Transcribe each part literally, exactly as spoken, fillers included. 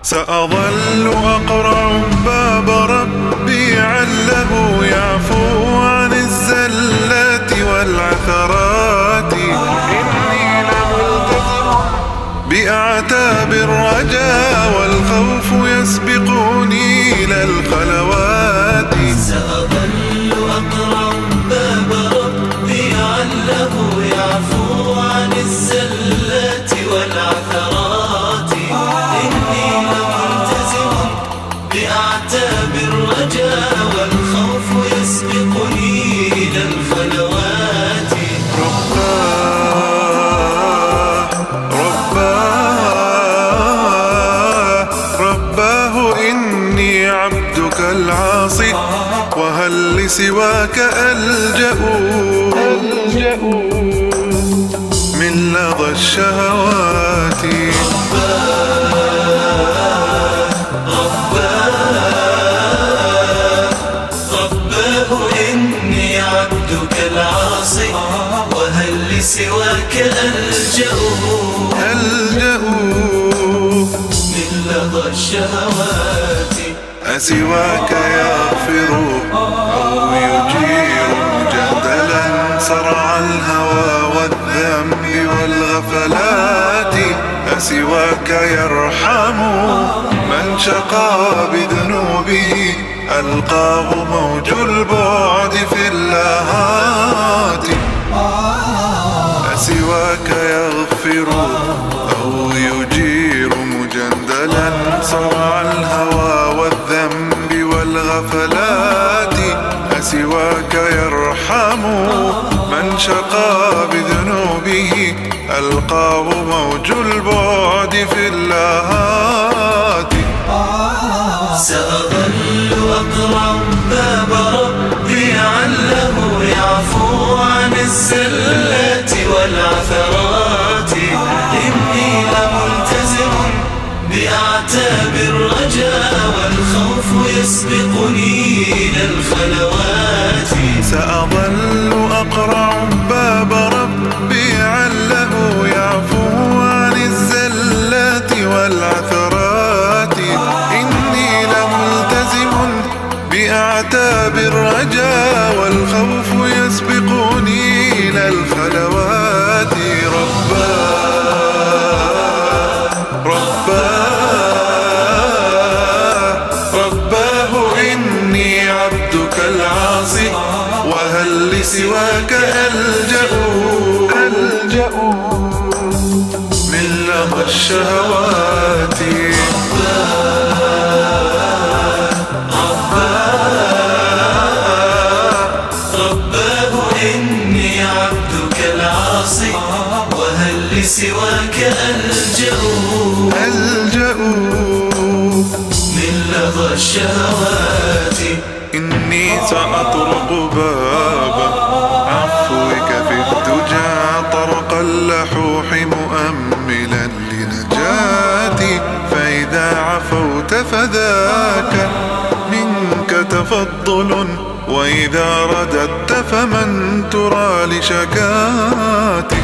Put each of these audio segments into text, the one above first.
سأظل أقرع باب ربي عله يعفو عن الزلات والعثرات. إني لملتزم بأعتاب الرجا والخوف يسبقني إلى الخلوات. سأظل أقرع باب ربي عله يعفو عن الزلات والعثرات. إني لملتزم بأعتاب الرجا والخوف يسبقني إلى الخلوات. رباه رباه رباه إني عبدك العاصي وهل لسواك ألجأ من لظى الشهوات. وهل لسواك ألجأ ألجأ من لظى الشهوات. أسواك يغفر أو يجير جدلا صرع الهوى والذنب والغفلات. أسواك يرحم من شقى بذنوبه ألقاه موج البعد في اللاهات. أسواك يغفر أو يجير مجندلا صرع الهوى والذنب والغفلات. أسواك يرحم من شقى بذنوبه ألقاه موج البعد في اللاهات. سأظل أقرع باب ربي عله يعفو عن الزلات والعثرات. إني لملتزم بأعتاب الرجا والخوف يسبقني إلى الخلوات. سأظل أقرع باب ربي عله يعفو عن الزلات والعثرات. إني لملتزم بأعتاب الرجا والخوف يسبقني إلى الخلوات. رباه رباه رباه إني عبدك العاصي وهل لسواك ألجأ ألجأ من لظى الشهوات. وهل لسواك ألجأ ألجأ من لظى الشهوات. إني سأطرق باب عفوك في الدجى طرق اللحوح مؤملا لنجاتي. فإذا عفوت فذاك منك تفضل وإذا رددت فمن ترى لشكاتي.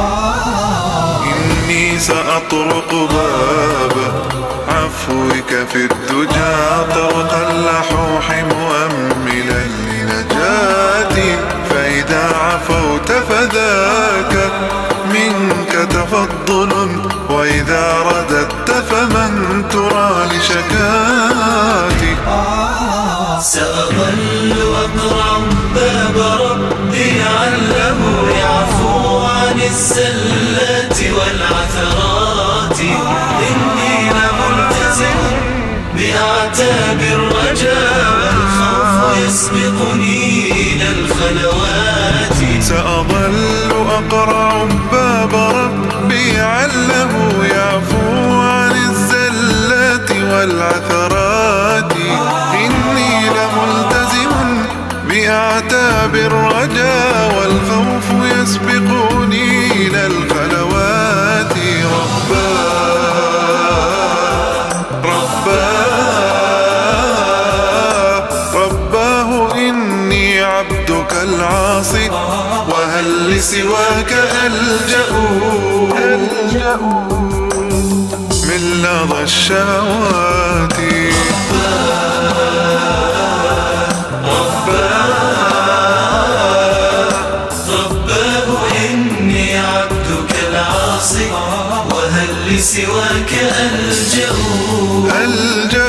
إني سأطرق باب عفوك في الدجى طرق اللحوح مؤملا لنجاتي. فإذا عفوت فذاك منك تفضل وإذا رددت فمن ترى لشكاتي. سأظل أقرع باب ربي عله يعفو عن الزلات والعثرات. إني لملتزم بأعتاب الرجا والخوف يسبقني إلى الخلوات. سأظل أقرع باب ربي عله يعفو عن الزلات والعثرات. إني لملتزم بأعتاب الرجا والخوف يسبقني إلى الخلوات. رباه رباه رباه إني عبدك العاصي وهل لسواك ألجأ ألجأ من لظى الشهوات. رباه إني عبدك العاصي وهل لسواك ألجأ ألجأ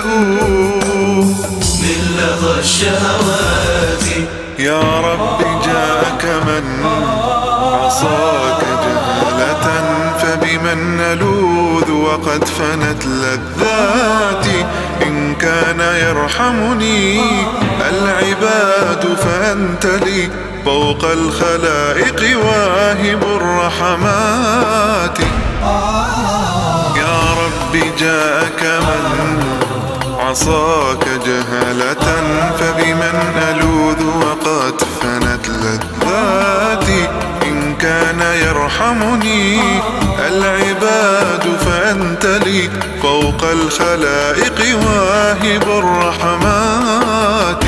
من لظى الشهوات. يا رب جاءك من عصاك جهالة فبمن نلوذ وقد فنت لذاتي. إن كان يرحمني العباد فأنت لي فوق الخلائق واهب الرحمات. يا رب جاءك من عصاك جهالة فبمن ألوذ وقد فنت لذاتي. إن كان يرحمني العباد فأنت لي فوق الخلائق واهب الرحمات.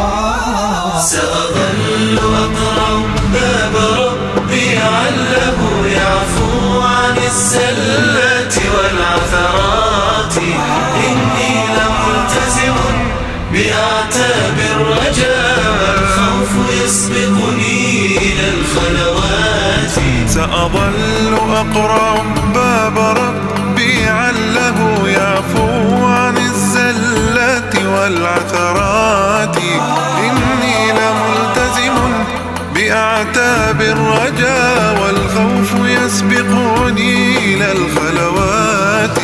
سأظل أقرع باب ربي عله يعفو عن الزلات والعثرات. إني لملتزم بأعتاب الرجاء والخوف يسبقني إلى الخلوات. سأظل أقرع باب ربي عله يعفو عن الزلات والعثرات. إني لملتزم بأعتاب الرجاء والخوف يسبقني إلى الخلوات.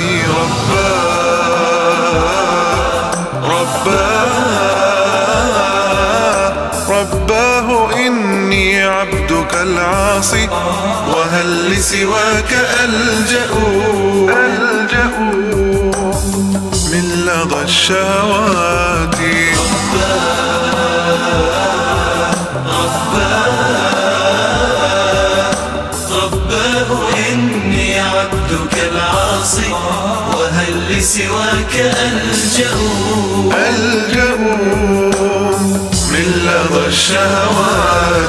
رباه رباه إني عبدك العاصي وهل لسواك ألجأ ألجأ من لظى الشهوات. رباه إني عبدك العاصي وهل لسواك ألجأ ألجأ من لظى الشهوات.